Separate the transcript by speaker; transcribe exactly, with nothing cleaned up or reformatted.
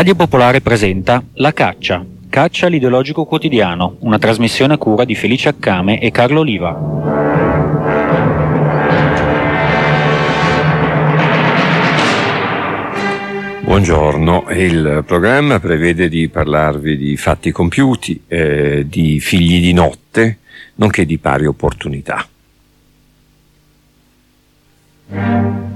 Speaker 1: Radio Popolare presenta La Caccia, Caccia l'ideologico quotidiano, una trasmissione a cura di Felice Accame e Carlo Oliva.
Speaker 2: Buongiorno, il programma prevede di parlarvi di fatti compiuti, eh, di figli di notte, nonché di pari opportunità.